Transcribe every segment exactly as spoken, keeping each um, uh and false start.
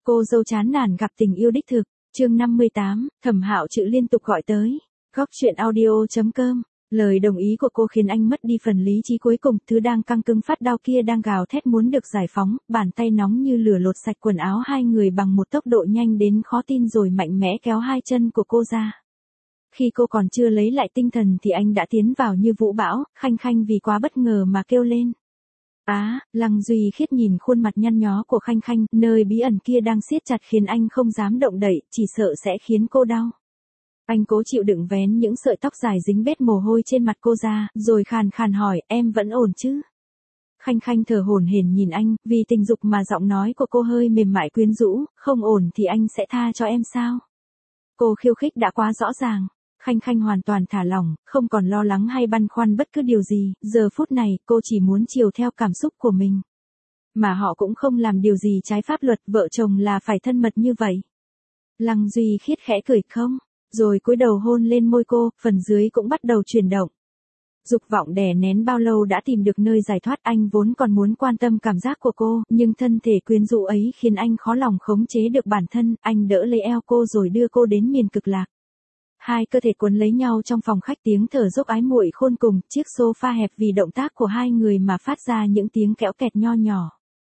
Cô dâu chán nản gặp tình yêu đích thực. Chương năm mươi tám, Thẩm Hạo chữ liên tục gọi tới. Góc truyện audio.com. Lời đồng ý của cô khiến anh mất đi phần lý trí cuối cùng, thứ đang căng cứng phát đau kia đang gào thét muốn được giải phóng, bàn tay nóng như lửa lột sạch quần áo hai người bằng một tốc độ nhanh đến khó tin rồi mạnh mẽ kéo hai chân của cô ra. Khi cô còn chưa lấy lại tinh thần thì anh đã tiến vào như vũ bão, Khanh Khanh vì quá bất ngờ mà kêu lên. Á, à, Lăng Duy Khiết nhìn khuôn mặt nhăn nhó của Khanh Khanh, nơi bí ẩn kia đang siết chặt khiến anh không dám động đậy, chỉ sợ sẽ khiến cô đau. Anh cố chịu đựng vén những sợi tóc dài dính bết mồ hôi trên mặt cô ra, rồi khàn khàn hỏi, em vẫn ổn chứ? Khanh Khanh thở hổn hển nhìn anh, vì tình dục mà giọng nói của cô hơi mềm mại quyến rũ, không ổn thì anh sẽ tha cho em sao? Cô khiêu khích đã quá rõ ràng. Khanh Khanh hoàn toàn thả lỏng, không còn lo lắng hay băn khoăn bất cứ điều gì, giờ phút này cô chỉ muốn chiều theo cảm xúc của mình. Mà họ cũng không làm điều gì trái pháp luật, vợ chồng là phải thân mật như vậy. Lăng Duy Khiết khẽ cười không, rồi cúi đầu hôn lên môi cô, phần dưới cũng bắt đầu chuyển động. Dục vọng đè nén bao lâu đã tìm được nơi giải thoát, anh vốn còn muốn quan tâm cảm giác của cô, nhưng thân thể quyến rũ ấy khiến anh khó lòng khống chế được bản thân, anh đỡ lấy eo cô rồi đưa cô đến miền cực lạc. Hai cơ thể cuốn lấy nhau trong phòng khách, tiếng thở dốc ái muội khôn cùng, chiếc sofa hẹp vì động tác của hai người mà phát ra những tiếng kéo kẹt nho nhỏ.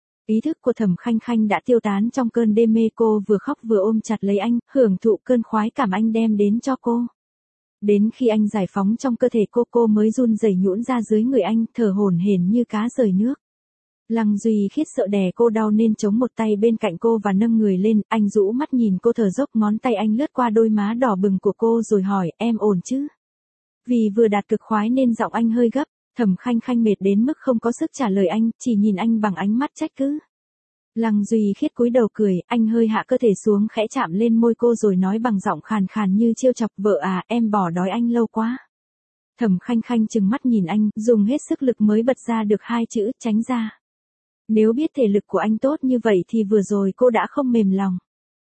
Ý thức của Thẩm Khanh Khanh đã tiêu tán trong cơn đê mê, cô vừa khóc vừa ôm chặt lấy anh, hưởng thụ cơn khoái cảm anh đem đến cho cô. Đến khi anh giải phóng trong cơ thể cô, cô mới run rẩy nhũn ra dưới người anh, thở hổn hển như cá rời nước. Lăng Duy Khiết sợ đè cô đau nên chống một tay bên cạnh cô và nâng người lên, anh rũ mắt nhìn cô thở dốc, ngón tay anh lướt qua đôi má đỏ bừng của cô rồi hỏi, em ổn chứ? Vì vừa đạt cực khoái nên giọng anh hơi gấp, Thẩm Khanh Khanh mệt đến mức không có sức trả lời anh, chỉ nhìn anh bằng ánh mắt trách cứ. Lăng Duy Khiết cúi đầu cười, anh hơi hạ cơ thể xuống khẽ chạm lên môi cô rồi nói bằng giọng khàn khàn như trêu chọc, vợ à, em bỏ đói anh lâu quá. Thẩm Khanh Khanh trừng mắt nhìn anh, dùng hết sức lực mới bật ra được hai chữ, tránh ra. Nếu biết thể lực của anh tốt như vậy thì vừa rồi cô đã không mềm lòng.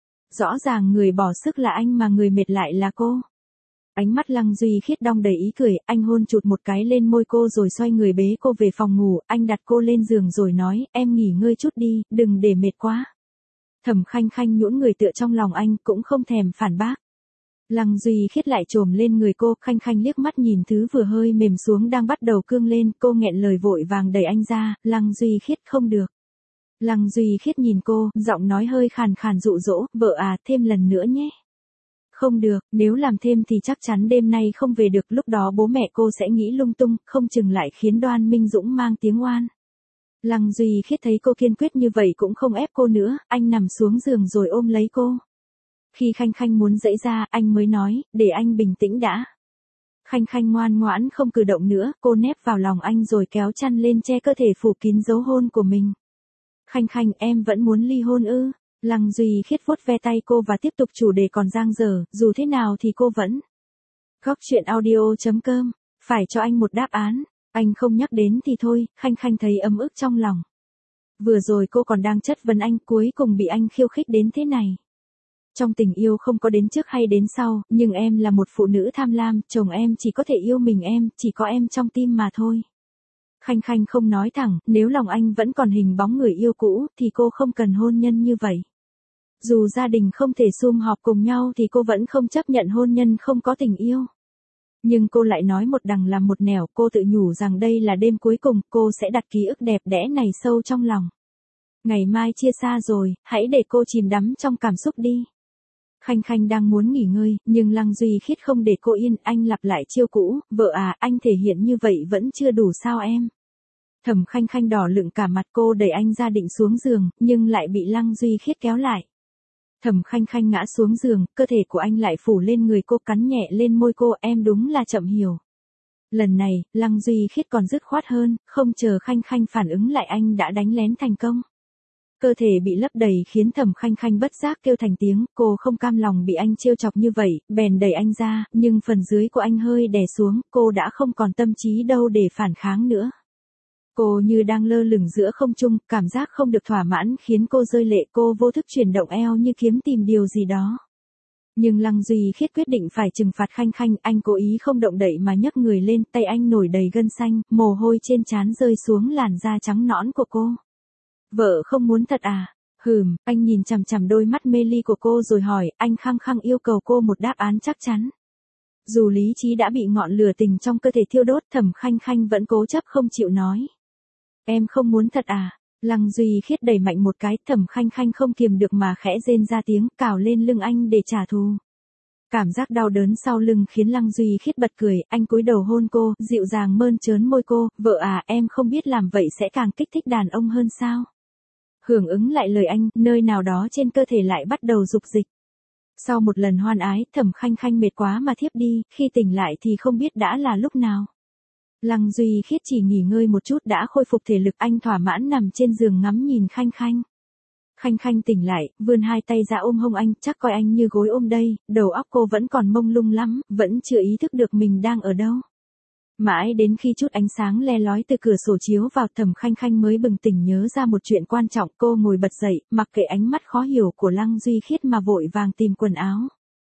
Rõ ràng người bỏ sức là anh mà người mệt lại là cô. Ánh mắt Lăng Duy Khiết đong đầy ý cười, anh hôn chụt một cái lên môi cô rồi xoay người bế cô về phòng ngủ, anh đặt cô lên giường rồi nói, em nghỉ ngơi chút đi, đừng để mệt quá. Thẩm Khanh Khanh nhũn người tựa trong lòng anh, cũng không thèm phản bác. Lăng Duy Khiết lại trồm lên người cô, Khanh Khanh liếc mắt nhìn thứ vừa hơi mềm xuống đang bắt đầu cương lên, cô nghẹn lời vội vàng đẩy anh ra, Lăng Duy Khiết không được. Lăng Duy Khiết nhìn cô, giọng nói hơi khàn khàn dụ dỗ, vợ à, thêm lần nữa nhé. Không được, nếu làm thêm thì chắc chắn đêm nay không về được, lúc đó bố mẹ cô sẽ nghĩ lung tung, không chừng lại khiến Đoan Minh Dũng mang tiếng oan. Lăng Duy Khiết thấy cô kiên quyết như vậy cũng không ép cô nữa, anh nằm xuống giường rồi ôm lấy cô. Khi Khanh Khanh muốn dậy ra, anh mới nói, để anh bình tĩnh đã. Khanh Khanh ngoan ngoãn không cử động nữa, cô nép vào lòng anh rồi kéo chăn lên che cơ thể phủ kín dấu hôn của mình. Khanh Khanh, em vẫn muốn ly hôn ư? Lăng Duy Khiết vuốt ve tay cô và tiếp tục chủ đề còn dang dở, dù thế nào thì cô vẫn. Góc truyện audio.com, phải cho anh một đáp án, anh không nhắc đến thì thôi, Khanh Khanh thấy ấm ức trong lòng. Vừa rồi cô còn đang chất vấn anh, cuối cùng bị anh khiêu khích đến thế này. Trong tình yêu không có đến trước hay đến sau, nhưng em là một phụ nữ tham lam, chồng em chỉ có thể yêu mình em, chỉ có em trong tim mà thôi. Khanh Khanh không nói thẳng, nếu lòng anh vẫn còn hình bóng người yêu cũ, thì cô không cần hôn nhân như vậy. Dù gia đình không thể sum họp cùng nhau thì cô vẫn không chấp nhận hôn nhân không có tình yêu. Nhưng cô lại nói một đằng làm một nẻo, cô tự nhủ rằng đây là đêm cuối cùng, cô sẽ đặt ký ức đẹp đẽ này sâu trong lòng. Ngày mai chia xa rồi, hãy để cô chìm đắm trong cảm xúc đi. Khanh Khanh đang muốn nghỉ ngơi, nhưng Lăng Duy Khiết không để cô yên, anh lặp lại chiêu cũ, vợ à, anh thể hiện như vậy vẫn chưa đủ sao em. Thẩm Khanh Khanh đỏ lựng cả mặt, cô đẩy anh ra định xuống giường, nhưng lại bị Lăng Duy Khiết kéo lại. Thẩm Khanh Khanh ngã xuống giường, cơ thể của anh lại phủ lên người cô, cắn nhẹ lên môi cô, em đúng là chậm hiểu. Lần này, Lăng Duy Khiết còn dứt khoát hơn, không chờ Khanh Khanh phản ứng lại anh đã đánh lén thành công. Cơ thể bị lấp đầy khiến Thẩm Khanh Khanh bất giác kêu thành tiếng, cô không cam lòng bị anh trêu chọc như vậy, bèn đẩy anh ra, nhưng phần dưới của anh hơi đè xuống, cô đã không còn tâm trí đâu để phản kháng nữa. Cô như đang lơ lửng giữa không trung, cảm giác không được thỏa mãn khiến cô rơi lệ, cô vô thức chuyển động eo như kiếm tìm điều gì đó. Nhưng Lăng Duy Khiết quyết định phải trừng phạt Khanh Khanh, anh cố ý không động đậy mà nhấc người lên, tay anh nổi đầy gân xanh, mồ hôi trên trán rơi xuống làn da trắng nõn của cô. Vợ không muốn thật à? Hừm, anh nhìn chằm chằm đôi mắt mê ly của cô rồi hỏi, anh khăng khăng yêu cầu cô một đáp án chắc chắn. Dù lý trí đã bị ngọn lửa tình trong cơ thể thiêu đốt, Thẩm Khanh Khanh vẫn cố chấp không chịu nói. Em không muốn thật à? Lăng Duy Khiết đẩy mạnh một cái, Thẩm Khanh Khanh không kiềm được mà khẽ rên ra tiếng, cào lên lưng anh để trả thù. Cảm giác đau đớn sau lưng khiến Lăng Duy Khiết bật cười, anh cúi đầu hôn cô, dịu dàng mơn trớn môi cô, vợ à, em không biết làm vậy sẽ càng kích thích đàn ông hơn sao? Hưởng ứng lại lời anh, nơi nào đó trên cơ thể lại bắt đầu dục dịch. Sau một lần hoan ái, Thẩm Khanh Khanh mệt quá mà thiếp đi, khi tỉnh lại thì không biết đã là lúc nào. Lăng Duy Khiết chỉ nghỉ ngơi một chút đã khôi phục thể lực, anh thỏa mãn nằm trên giường ngắm nhìn Khanh Khanh. Khanh Khanh tỉnh lại, vươn hai tay ra ôm hông anh, chắc coi anh như gối ôm đây, đầu óc cô vẫn còn mông lung lắm, vẫn chưa ý thức được mình đang ở đâu. Mãi đến khi chút ánh sáng le lói từ cửa sổ chiếu vào, Thẩm Khanh Khanh mới bừng tỉnh nhớ ra một chuyện quan trọng, cô ngồi bật dậy, mặc kệ ánh mắt khó hiểu của Lăng Duy Khiết mà vội vàng tìm quần áo.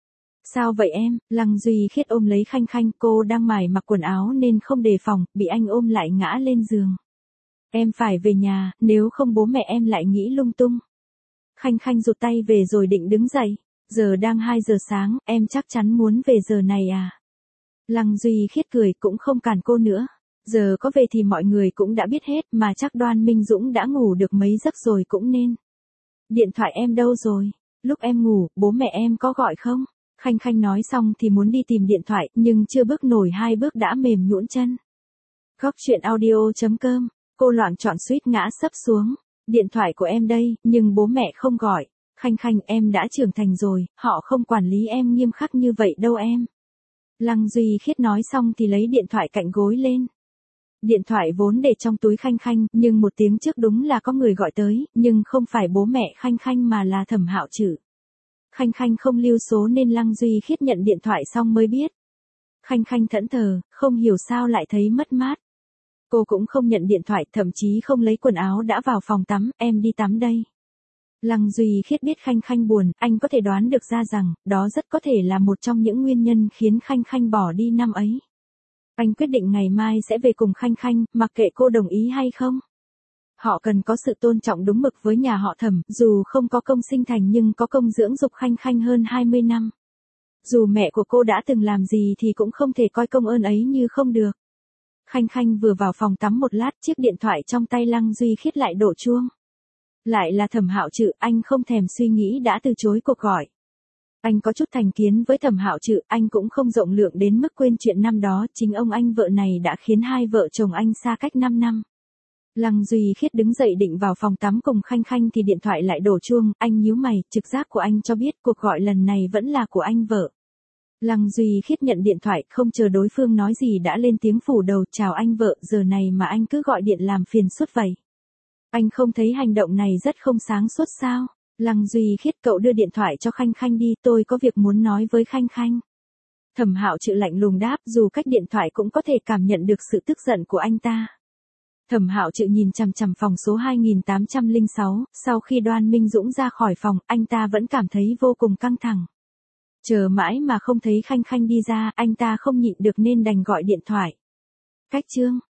Sao vậy em? Lăng Duy Khiết ôm lấy Khanh Khanh, cô đang mải mặc quần áo nên không đề phòng, bị anh ôm lại ngã lên giường. Em phải về nhà, nếu không bố mẹ em lại nghĩ lung tung. Khanh Khanh rụt tay về rồi định đứng dậy. Giờ đang hai giờ sáng, em chắc chắn muốn về giờ này à? Lăng Duy Khiết cười, cũng không cản cô nữa. Giờ có về thì mọi người cũng đã biết hết, mà chắc Đoan Minh Dũng đã ngủ được mấy giấc rồi cũng nên. Điện thoại em đâu rồi? Lúc em ngủ, bố mẹ em có gọi không? Khanh Khanh nói xong thì muốn đi tìm điện thoại, nhưng chưa bước nổi hai bước đã mềm nhũn chân. Góc truyện audio chấm com, cô loạn trọn suýt ngã sấp xuống. Điện thoại của em đây, nhưng bố mẹ không gọi. Khanh Khanh, em đã trưởng thành rồi, họ không quản lý em nghiêm khắc như vậy đâu em. Lăng Duy Khiết nói xong thì lấy điện thoại cạnh gối lên. Điện thoại vốn để trong túi Khanh Khanh, nhưng một tiếng trước đúng là có người gọi tới, nhưng không phải bố mẹ Khanh Khanh mà là Thẩm Hạo Trử. Khanh Khanh không lưu số nên Lăng Duy Khiết nhận điện thoại xong mới biết. Khanh Khanh thẫn thờ, không hiểu sao lại thấy mất mát. Cô cũng không nhận điện thoại, thậm chí không lấy quần áo đã vào phòng tắm, em đi tắm đây. Lăng Duy Khiết biết Khanh Khanh buồn, anh có thể đoán được ra rằng, đó rất có thể là một trong những nguyên nhân khiến Khanh Khanh bỏ đi năm ấy. Anh quyết định ngày mai sẽ về cùng Khanh Khanh, mặc kệ cô đồng ý hay không. Họ cần có sự tôn trọng đúng mực với nhà họ Thẩm, dù không có công sinh thành nhưng có công dưỡng dục Khanh Khanh hơn hai mươi năm. Dù mẹ của cô đã từng làm gì thì cũng không thể coi công ơn ấy như không được. Khanh Khanh vừa vào phòng tắm một lát, chiếc điện thoại trong tay Lăng Duy Khiết lại đổ chuông. Lại là Thẩm Hạo Trử, anh không thèm suy nghĩ đã từ chối cuộc gọi. Anh có chút thành kiến với Thẩm Hạo Trử, anh cũng không rộng lượng đến mức quên chuyện năm đó, chính ông anh vợ này đã khiến hai vợ chồng anh xa cách năm năm. Lăng Duy Khiết đứng dậy định vào phòng tắm cùng Khanh Khanh thì điện thoại lại đổ chuông, anh nhíu mày, trực giác của anh cho biết cuộc gọi lần này vẫn là của anh vợ. Lăng Duy Khiết nhận điện thoại, không chờ đối phương nói gì đã lên tiếng phủ đầu, chào anh vợ, giờ này mà anh cứ gọi điện làm phiền suốt vậy. Anh không thấy hành động này rất không sáng suốt sao? Lăng Duy Khiết, cậu đưa điện thoại cho Khanh Khanh đi, tôi có việc muốn nói với Khanh Khanh. Thẩm Hạo Trử lạnh lùng đáp, dù cách điện thoại cũng có thể cảm nhận được sự tức giận của anh ta. Thẩm Hạo Trử nhìn chằm chằm phòng số hai nghìn tám trăm lẻ sáu, sau khi Đoan Minh Dũng ra khỏi phòng, anh ta vẫn cảm thấy vô cùng căng thẳng. Chờ mãi mà không thấy Khanh Khanh đi ra, anh ta không nhịn được nên đành gọi điện thoại. Cách chương